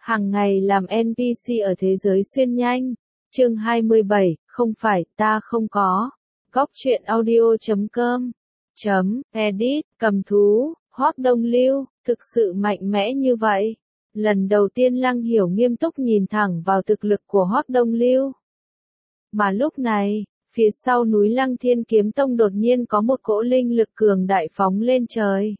Hàng ngày làm NPC ở thế giới xuyên nhanh. Chương 27, không phải, ta không có. Góc truyện audio.com Edit, cầm thú, Hoắc Đông Lưu, thực sự mạnh mẽ như vậy. Lần đầu tiên Lăng Hiểu nghiêm túc nhìn thẳng vào thực lực của Hoắc Đông Lưu. Mà lúc này, phía sau núi Lăng Thiên Kiếm Tông đột nhiên có một cỗ linh lực cường đại phóng lên trời.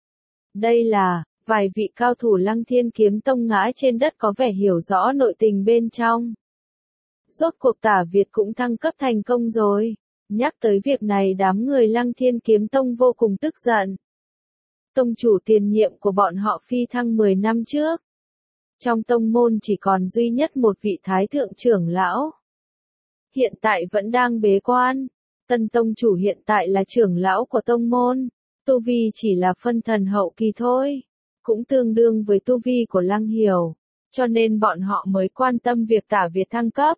Đây là, vài vị cao thủ Lăng Thiên Kiếm Tông ngã trên đất có vẻ hiểu rõ nội tình bên trong. Rốt cuộc Tả Việt cũng thăng cấp thành công rồi. Nhắc tới việc này đám người Lăng Thiên Kiếm Tông vô cùng tức giận. Tông chủ tiền nhiệm của bọn họ phi thăng 10 năm trước. Trong tông môn chỉ còn duy nhất một vị thái thượng trưởng lão. Hiện tại vẫn đang bế quan. Tân tông chủ hiện tại là trưởng lão của tông môn. Tu vi chỉ là phân thần hậu kỳ thôi. Cũng tương đương với tu vi của Lăng Hiểu. Cho nên bọn họ mới quan tâm việc Tả Việt thăng cấp.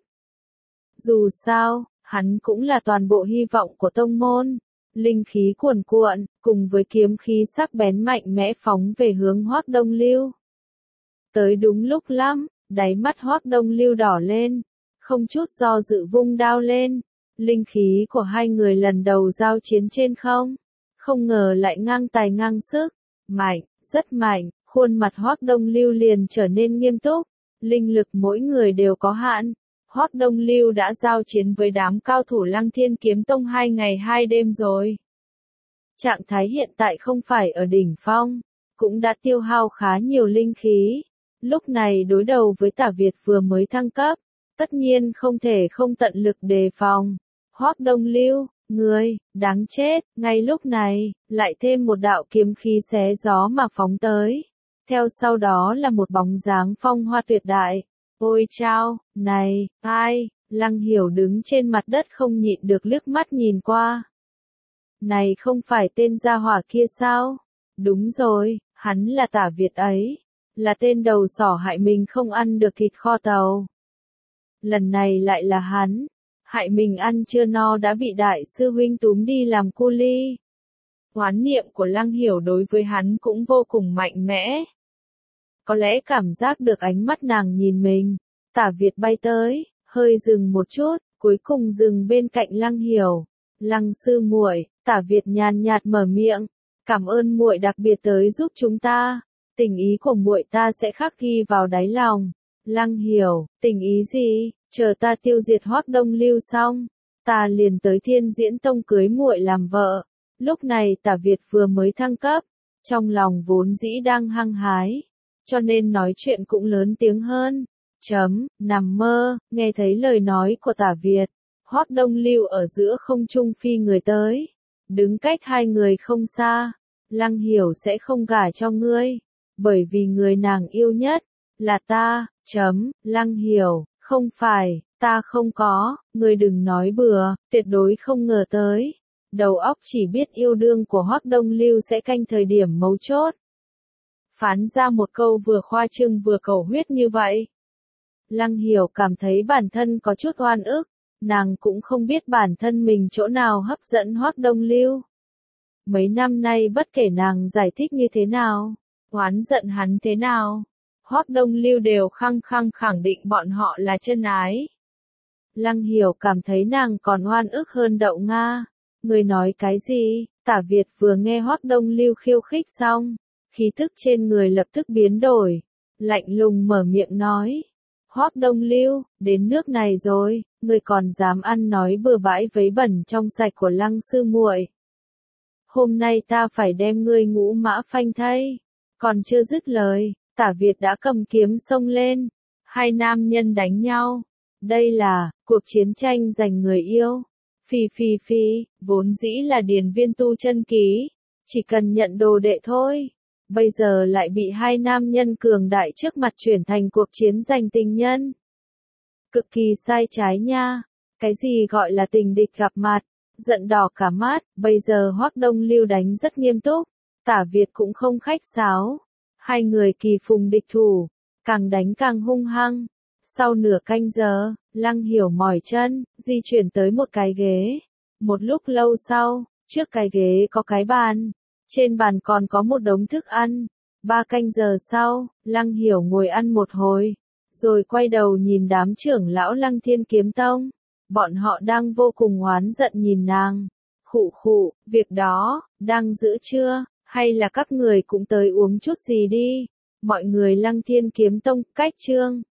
Dù sao, hắn cũng là toàn bộ hy vọng của tông môn. Linh khí cuồn cuộn, cùng với kiếm khí sắc bén mạnh mẽ phóng về hướng Hoắc Đông Lưu. Tới đúng lúc lắm, đáy mắt Hoắc Đông Lưu đỏ lên, không chút do dự vung đao lên. Linh khí của hai người lần đầu giao chiến trên không. Không ngờ lại ngang tài ngang sức. Mạnh, rất mạnh, khuôn mặt Hoắc Đông Lưu liền trở nên nghiêm túc. Linh lực mỗi người đều có hạn. Hoắc Đông Lưu đã giao chiến với đám cao thủ Lăng Thiên Kiếm Tông 2 ngày 2 đêm rồi. Trạng thái hiện tại không phải ở đỉnh phong, cũng đã tiêu hao khá nhiều linh khí. Lúc này đối đầu với Tả Việt vừa mới thăng cấp, tất nhiên không thể không tận lực đề phòng. Hoắc Đông Lưu, ngươi, đáng chết, ngay lúc này, lại thêm một đạo kiếm khí xé gió mà phóng tới. Theo sau đó là một bóng dáng phong hoa tuyệt đại. Ôi chao, này, ai, Lăng Hiểu đứng trên mặt đất không nhịn được liếc mắt nhìn qua. Này không phải tên gia hỏa kia sao? Đúng rồi, hắn là Tả Việt ấy. Là tên đầu sỏ hại mình không ăn được thịt kho tàu. Lần này lại là hắn. Hại mình ăn chưa no đã bị đại sư huynh túm đi làm cu ly. Oán niệm của Lăng Hiểu đối với hắn cũng vô cùng mạnh mẽ. Có lẽ cảm giác được ánh mắt nàng nhìn mình. Tả Việt bay tới, hơi dừng một chút, cuối cùng dừng bên cạnh Lăng Hiểu. Lăng sư muội, Tả Việt nhàn nhạt mở miệng, cảm ơn muội đặc biệt tới giúp chúng ta. Tình ý của muội ta sẽ khắc ghi vào đáy lòng. Lăng Hiểu, tình ý gì? Chờ ta tiêu diệt Hoắc Đông Lưu xong, ta liền tới Thiên Diễn Tông cưới muội làm vợ. Lúc này Tả Việt vừa mới thăng cấp, trong lòng vốn dĩ đang hăng hái, cho nên nói chuyện cũng lớn tiếng hơn. Nằm mơ, nghe thấy lời nói của Tả Việt, Hoắc Đông Lưu ở giữa không trung phi người tới, đứng cách hai người không xa. Lăng Hiểu sẽ không gả cho ngươi, bởi vì người nàng yêu nhất là ta. Lăng Hiểu, không phải, ta không có, ngươi đừng nói bừa, tuyệt đối không ngờ tới. Đầu óc chỉ biết yêu đương của Hoắc Đông Lưu sẽ canh thời điểm mấu chốt. Phán ra một câu vừa khoa trương vừa cầu huyết như vậy. Lăng Hiểu cảm thấy bản thân có chút oan ức, nàng cũng không biết bản thân mình chỗ nào hấp dẫn Hoắc Đông Lưu. Mấy năm nay bất kể nàng giải thích như thế nào, oán giận hắn thế nào, Hoắc Đông Lưu đều khăng khăng khẳng định bọn họ là chân ái. Lăng Hiểu cảm thấy nàng còn oan ức hơn Đậu Nga. Người nói cái gì? Tả Việt vừa nghe Hoắc Đông Lưu khiêu khích xong, khí tức trên người lập tức biến đổi, lạnh lùng mở miệng nói. Hoắc Đông Lưu, đến nước này rồi, ngươi còn dám ăn nói bừa bãi vấy bẩn trong sạch của Lăng sư muội. Hôm nay ta phải đem ngươi ngũ mã phanh thây. Còn chưa dứt lời, Tả Việt đã cầm kiếm xông lên. Hai nam nhân đánh nhau. Đây là cuộc chiến tranh giành người yêu. Phi, vốn dĩ là điền viên tu chân ký. Chỉ cần nhận đồ đệ thôi. Bây giờ lại bị hai nam nhân cường đại trước mặt chuyển thành cuộc chiến giành tình nhân. Cực kỳ sai trái nha. Cái gì gọi là tình địch gặp mặt, giận đỏ cả mắt. Bây giờ Hoắc Đông Lưu đánh rất nghiêm túc, Tả Việt cũng không khách sáo. Hai người kỳ phùng địch thủ, càng đánh càng hung hăng. Sau nửa canh giờ, Lăng Hiểu mỏi chân, di chuyển tới một cái ghế. Một lúc lâu sau, trước cái ghế có cái bàn. Trên bàn còn có một đống thức ăn. 3 canh giờ sau, Lăng Hiểu ngồi ăn một hồi, rồi quay đầu nhìn đám trưởng lão Lăng Thiên Kiếm Tông. Bọn họ đang vô cùng oán giận nhìn nàng. Khụ khụ, việc đó, đang giữ chưa, hay là các người cũng tới uống chút gì đi. Mọi người Lăng Thiên Kiếm Tông, cách chương.